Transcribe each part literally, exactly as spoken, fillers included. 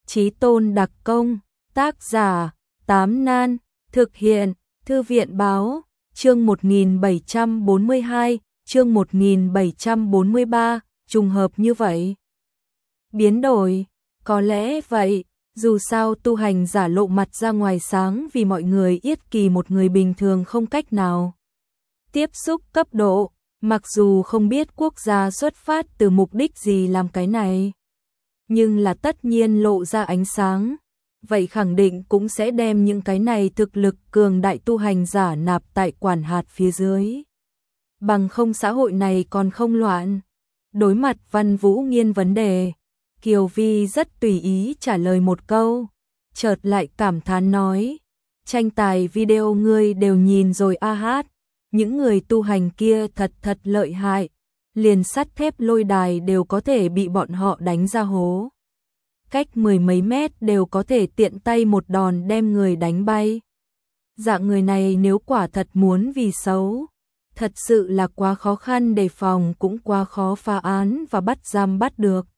Chí tôn đặc công, tác giả, Tám Nan, thực hiện, Thư viện báo, chương một nghìn bảy trăm bốn mươi hai, chương một nghìn bảy trăm bốn mươi ba, trùng hợp như vậy. Biến đổi, có lẽ vậy, dù sao tu hành giả lộ mặt ra ngoài sáng vì mọi người yết kỳ một người bình thường không cách nào tiếp xúc cấp độ, mặc dù không biết quốc gia xuất phát từ mục đích gì làm cái này. Nhưng là tất nhiên lộ ra ánh sáng, vậy khẳng định cũng sẽ đem những cái này thực lực cường đại tu hành giả nạp tại quản hạt phía dưới. Bằng không xã hội này còn không loạn. Đối mặt Văn Vũ Nghiên vấn đề, Kiều Vi rất tùy ý trả lời một câu, chợt lại cảm thán nói, tranh tài video ngươi đều nhìn rồi a hát, những người tu hành kia thật thật lợi hại, liền sắt thép lôi đài đều có thể bị bọn họ đánh ra hố. Cách mười mấy mét đều có thể tiện tay một đòn đem người đánh bay. Dạng người này nếu quả thật muốn vì xấu, thật sự là quá khó khăn đề phòng cũng quá khó phá án và bắt giam bắt được.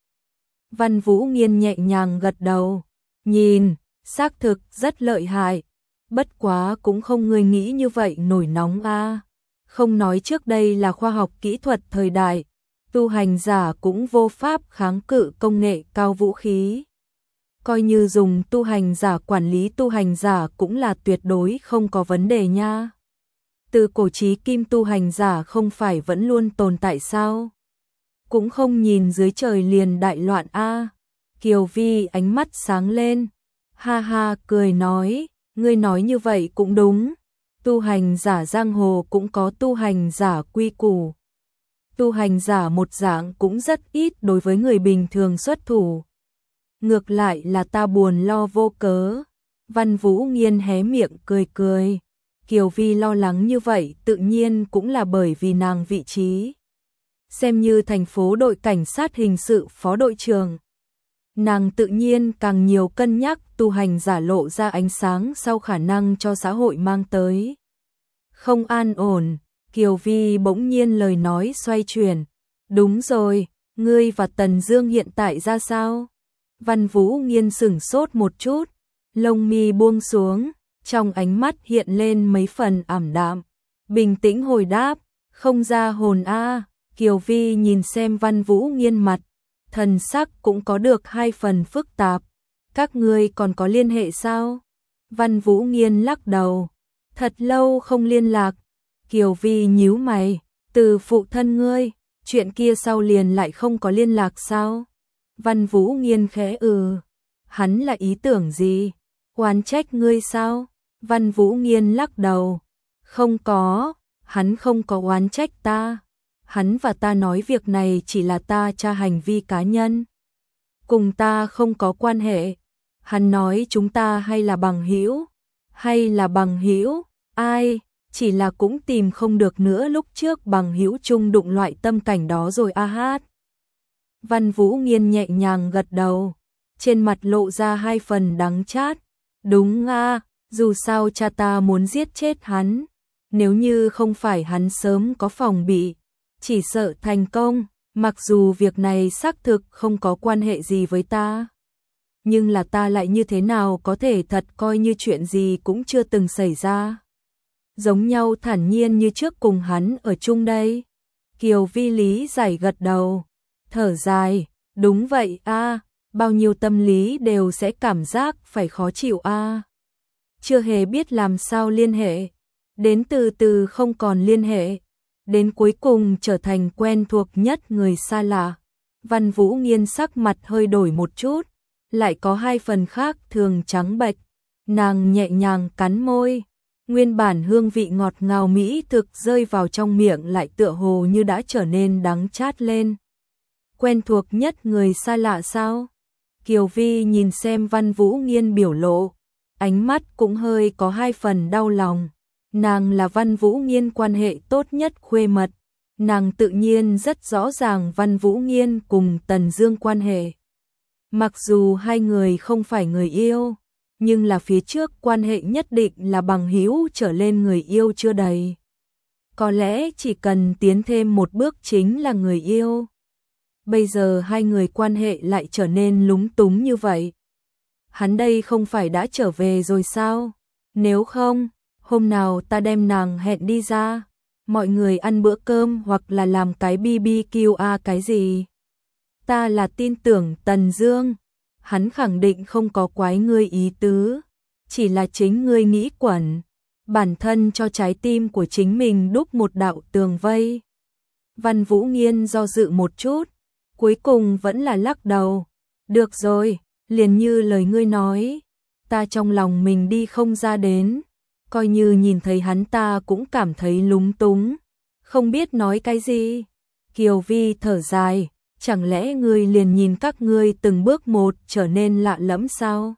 Văn Vũ Nghiên nhẹ nhàng gật đầu, nhìn, xác thực rất lợi hại, bất quá cũng không người nghĩ như vậy nổi nóng a. Không nói trước đây là khoa học kỹ thuật thời đại, tu hành giả cũng vô pháp kháng cự công nghệ cao vũ khí. Coi như dùng tu hành giả quản lý tu hành giả cũng là tuyệt đối không có vấn đề nha. Từ cổ chí kim tu hành giả không phải vẫn luôn tồn tại sao? Cũng không nhìn dưới trời liền đại loạn a. Kiều Vi ánh mắt sáng lên, ha ha cười nói, ngươi nói như vậy cũng đúng. Tu hành giả giang hồ cũng có tu hành giả quy củ. Tu hành giả một dạng cũng rất ít đối với người bình thường xuất thủ. Ngược lại là ta buồn lo vô cớ. Văn Vũ Nghiên hé miệng cười cười. Kiều Vi lo lắng như vậy tự nhiên cũng là bởi vì nàng vị trí. Xem như thành phố đội cảnh sát hình sự phó đội trưởng. Nàng tự nhiên càng nhiều cân nhắc tu hành giả lộ ra ánh sáng sau khả năng cho xã hội mang tới. Không an ổn, Kiều Vi bỗng nhiên lời nói xoay chuyển. Đúng rồi, ngươi và Tần Dương hiện tại ra sao? Văn Vũ Nghiên sửng sốt một chút, lông mi buông xuống, trong ánh mắt hiện lên mấy phần ảm đạm. Bình tĩnh hồi đáp, không ra hồn a. Kiều Vi nhìn xem Văn Vũ Nghiên mặt, thần sắc cũng có được hai phần phức tạp. Các ngươi còn có liên hệ sao? Văn Vũ Nghiên lắc đầu, thật lâu không liên lạc. Kiều Vi nhíu mày, từ phụ thân ngươi, chuyện kia sau liền lại không có liên lạc sao? Văn Vũ Nghiên khẽ ừ, hắn là ý tưởng gì? Oán trách ngươi sao? Văn Vũ Nghiên lắc đầu, không có, hắn không có oán trách ta. Hắn và ta nói việc này chỉ là ta tra hành vi cá nhân, cùng ta không có quan hệ. Hắn nói chúng ta hay là bằng hữu, hay là bằng hữu, ai, chỉ là cũng tìm không được nữa lúc trước bằng hữu chung đụng loại tâm cảnh đó rồi a hát. Văn Vũ Nghiên nhẹ nhàng gật đầu, trên mặt lộ ra hai phần đắng chát. Đúng a, dù sao cha ta muốn giết chết hắn, nếu như không phải hắn sớm có phòng bị, chỉ sợ thành công, mặc dù việc này xác thực không có quan hệ gì với ta. Nhưng là ta lại như thế nào có thể thật coi như chuyện gì cũng chưa từng xảy ra. Giống nhau thản nhiên như trước cùng hắn ở chung đây. Kiều Vi lý giải gật đầu, thở dài, đúng vậy a, bao nhiêu tâm lý đều sẽ cảm giác phải khó chịu a. Chưa hề biết làm sao liên hệ, đến từ từ không còn liên hệ, đến cuối cùng trở thành quen thuộc nhất người xa lạ. Văn Vũ Nghiên sắc mặt hơi đổi một chút, lại có hai phần khác thường trắng bệch. Nàng nhẹ nhàng cắn môi, nguyên bản hương vị ngọt ngào mỹ thực rơi vào trong miệng lại tựa hồ như đã trở nên đắng chát lên. Quen thuộc nhất người xa lạ sao? Kiều Vi nhìn xem Văn Vũ Nghiên biểu lộ, ánh mắt cũng hơi có hai phần đau lòng. Nàng là Văn Vũ Nghiên quan hệ tốt nhất khuê mật, nàng tự nhiên rất rõ ràng Văn Vũ Nghiên cùng Tần Dương quan hệ. Mặc dù hai người không phải người yêu, nhưng là phía trước quan hệ nhất định là bằng hữu trở lên người yêu chưa đầy. Có lẽ chỉ cần tiến thêm một bước chính là người yêu. Bây giờ hai người quan hệ lại trở nên lúng túng như vậy. hắn đây không phải đã trở về rồi sao? Nếu không, hôm nào ta đem nàng hẹn đi ra, mọi người ăn bữa cơm hoặc là làm cái bê bê kiu a cái gì. Ta là tin tưởng Tần Dương, hắn khẳng định không có quái ngươi ý tứ, chỉ là chính ngươi nghĩ quẩn, bản thân cho trái tim của chính mình đúc một đạo tường vây. Văn Vũ Nghiên do dự một chút, cuối cùng vẫn là lắc đầu. Được rồi, liền như lời ngươi nói, ta trong lòng mình đi không ra đến, coi như nhìn thấy hắn ta cũng cảm thấy lúng túng, không biết nói cái gì. Kiều Vi thở dài, chẳng lẽ ngươi liền nhìn các ngươi từng bước một trở nên lạ lẫm sao?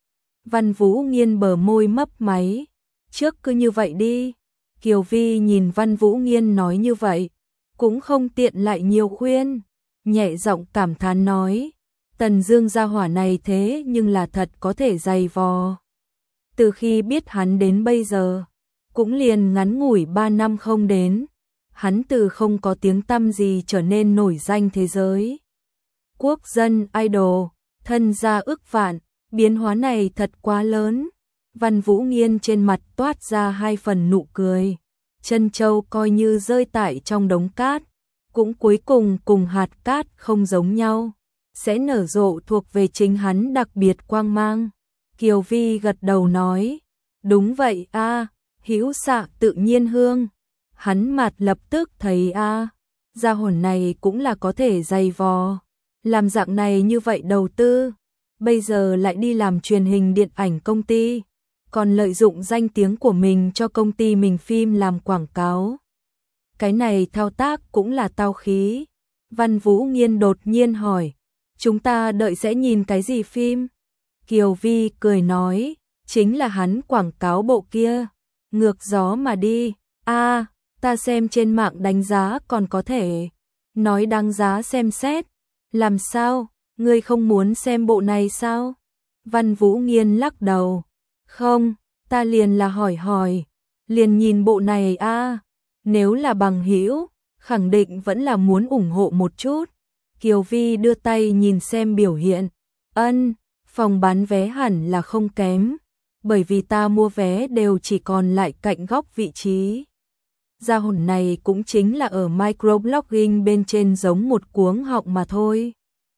Văn Vũ Nghiên bờ môi mấp máy, trước cứ như vậy đi. Kiều Vi nhìn Văn Vũ Nghiên nói như vậy, cũng không tiện lại nhiều khuyên, nhẹ giọng cảm thán nói, Tần Dương gia hỏa này thế nhưng là thật có thể dày vò. Từ khi biết hắn đến bây giờ, cũng liền ngắn ngủi ba năm không đến, hắn từ không có tiếng tăm gì trở nên nổi danh thế giới. Quốc dân idol, thân gia ức vạn, biến hóa này thật quá lớn. Văn Vũ Nghiên trên mặt toát ra hai phần nụ cười. Chân châu coi như rơi tại trong đống cát, cũng cuối cùng cùng hạt cát không giống nhau, sẽ nở rộ thuộc về chính hắn đặc biệt quang mang. Kiều Vi gật đầu nói, đúng vậy a, hữu xạ tự nhiên hương. Hắn mặt lập tức thấy a, gia hồn này cũng là có thể dày vò, làm dạng này như vậy đầu tư, bây giờ lại đi làm truyền hình điện ảnh công ty, còn lợi dụng danh tiếng của mình cho công ty mình phim làm quảng cáo. Cái này thao tác cũng là tao khí. Văn Vũ Nghiên đột nhiên hỏi, chúng ta đợi sẽ nhìn cái gì phim? Kiều Vi cười nói, chính là hắn quảng cáo bộ kia, ngược gió mà đi. A, ta xem trên mạng đánh giá còn có thể, nói đáng giá xem xét. Làm sao, ngươi không muốn xem bộ này sao? Văn Vũ Nghiên lắc đầu, không, ta liền là hỏi hỏi, liền nhìn bộ này a, nếu là bằng hữu, khẳng định vẫn là muốn ủng hộ một chút. Kiều Vi đưa tay nhìn xem biểu hiện, ân, phòng bán vé hẳn là không kém, bởi vì ta mua vé đều chỉ còn lại cạnh góc vị trí. Gia hồn này cũng chính là ở microblogging bên trên giống một cuống họng mà thôi.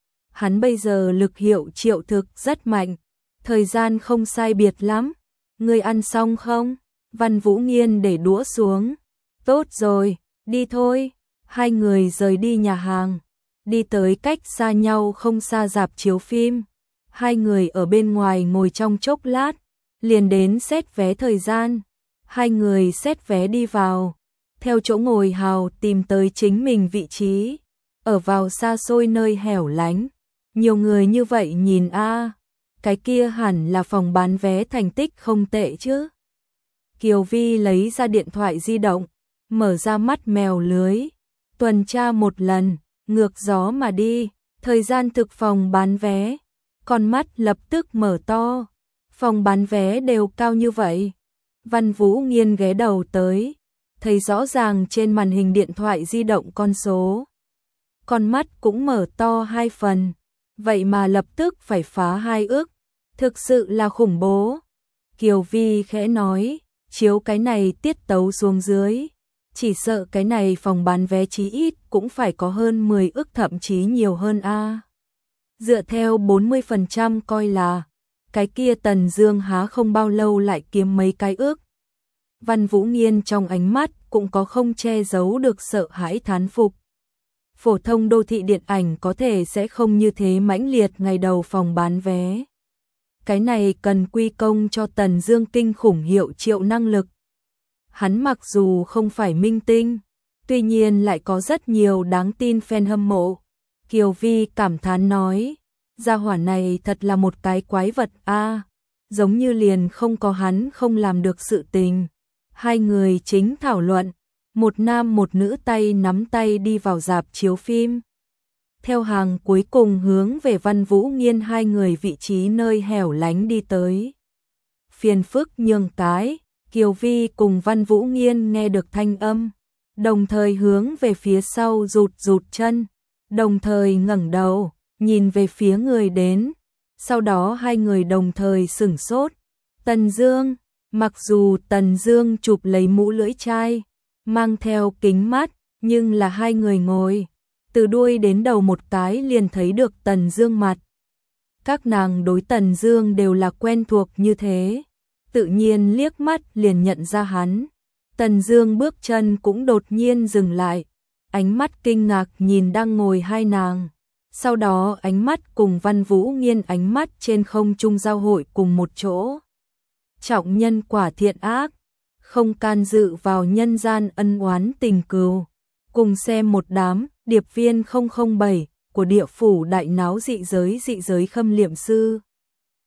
Hắn bây giờ lực hiệu triệu thực rất mạnh, thời gian không sai biệt lắm. Ngươi ăn xong không? Văn Vũ Nghiên để đũa xuống. Tốt rồi, đi thôi. Hai người rời đi nhà hàng, đi tới cách xa nhau không xa rạp chiếu phim. Hai người ở bên ngoài ngồi trong chốc lát, liền đến xét vé thời gian. Hai người xét vé đi vào, theo chỗ ngồi hào tìm tới chính mình vị trí, ở vào xa xôi nơi hẻo lánh. Nhiều người như vậy nhìn a, cái kia hẳn là phòng bán vé thành tích không tệ chứ. Kiều Vi lấy ra điện thoại di động, mở ra mắt mèo lưới, tuần tra một lần, ngược gió mà đi, thời gian thực phòng bán vé. Con mắt lập tức mở to, phòng bán vé đều cao như vậy. Văn Vũ Nghiên ghé đầu tới, thấy rõ ràng trên màn hình điện thoại di động con số. Con mắt cũng mở to hai phần, vậy mà lập tức phải phá hai ức, thực sự là khủng bố. Kiều Vi khẽ nói, chiếu cái này tiết tấu xuống dưới, chỉ sợ cái này phòng bán vé chí ít cũng phải có hơn mười ức thậm chí nhiều hơn a. Dựa theo bốn mươi phần trăm coi là, cái kia Tần Dương há không bao lâu lại kiếm mấy cái ức. Văn Vũ Nghiên trong ánh mắt cũng có không che giấu được sợ hãi thán phục. Phổ thông đô thị điện ảnh có thể sẽ không như thế mãnh liệt ngày đầu phòng bán vé. Cái này cần quy công cho Tần Dương kinh khủng hiệu triệu năng lực. Hắn mặc dù không phải minh tinh, tuy nhiên lại có rất nhiều đáng tin fan hâm mộ. Kiều Vi cảm thán nói, gia hỏa này thật là một cái quái vật a, giống như liền không có hắn không làm được sự tình. Hai người chính thảo luận, một nam một nữ tay nắm tay đi vào rạp chiếu phim. Theo hàng cuối cùng hướng về Văn Vũ Nghiên hai người vị trí nơi hẻo lánh đi tới. Phiền phức nhường cái, Kiều Vi cùng Văn Vũ Nghiên nghe được thanh âm, đồng thời hướng về phía sau rụt rụt chân, đồng thời ngẩng đầu, nhìn về phía người đến. Sau đó hai người đồng thời sửng sốt. Tần Dương, mặc dù Tần Dương chụp lấy mũ lưỡi trai, mang theo kính mắt, nhưng là hai người ngồi, từ đuôi đến đầu một cái liền thấy được Tần Dương mặt. Các nàng đối Tần Dương đều là quen thuộc như thế, tự nhiên liếc mắt liền nhận ra hắn. Tần Dương bước chân cũng đột nhiên dừng lại, ánh mắt kinh ngạc nhìn đang ngồi hai nàng. Sau đó ánh mắt cùng Văn Vũ Nghiên ánh mắt trên không trung giao hội cùng một chỗ. Trọng nhân quả thiện ác, không can dự vào nhân gian ân oán tình cừu. Cùng xem một đám điệp viên không không bảy của địa phủ đại náo dị giới dị giới khâm liệm sư.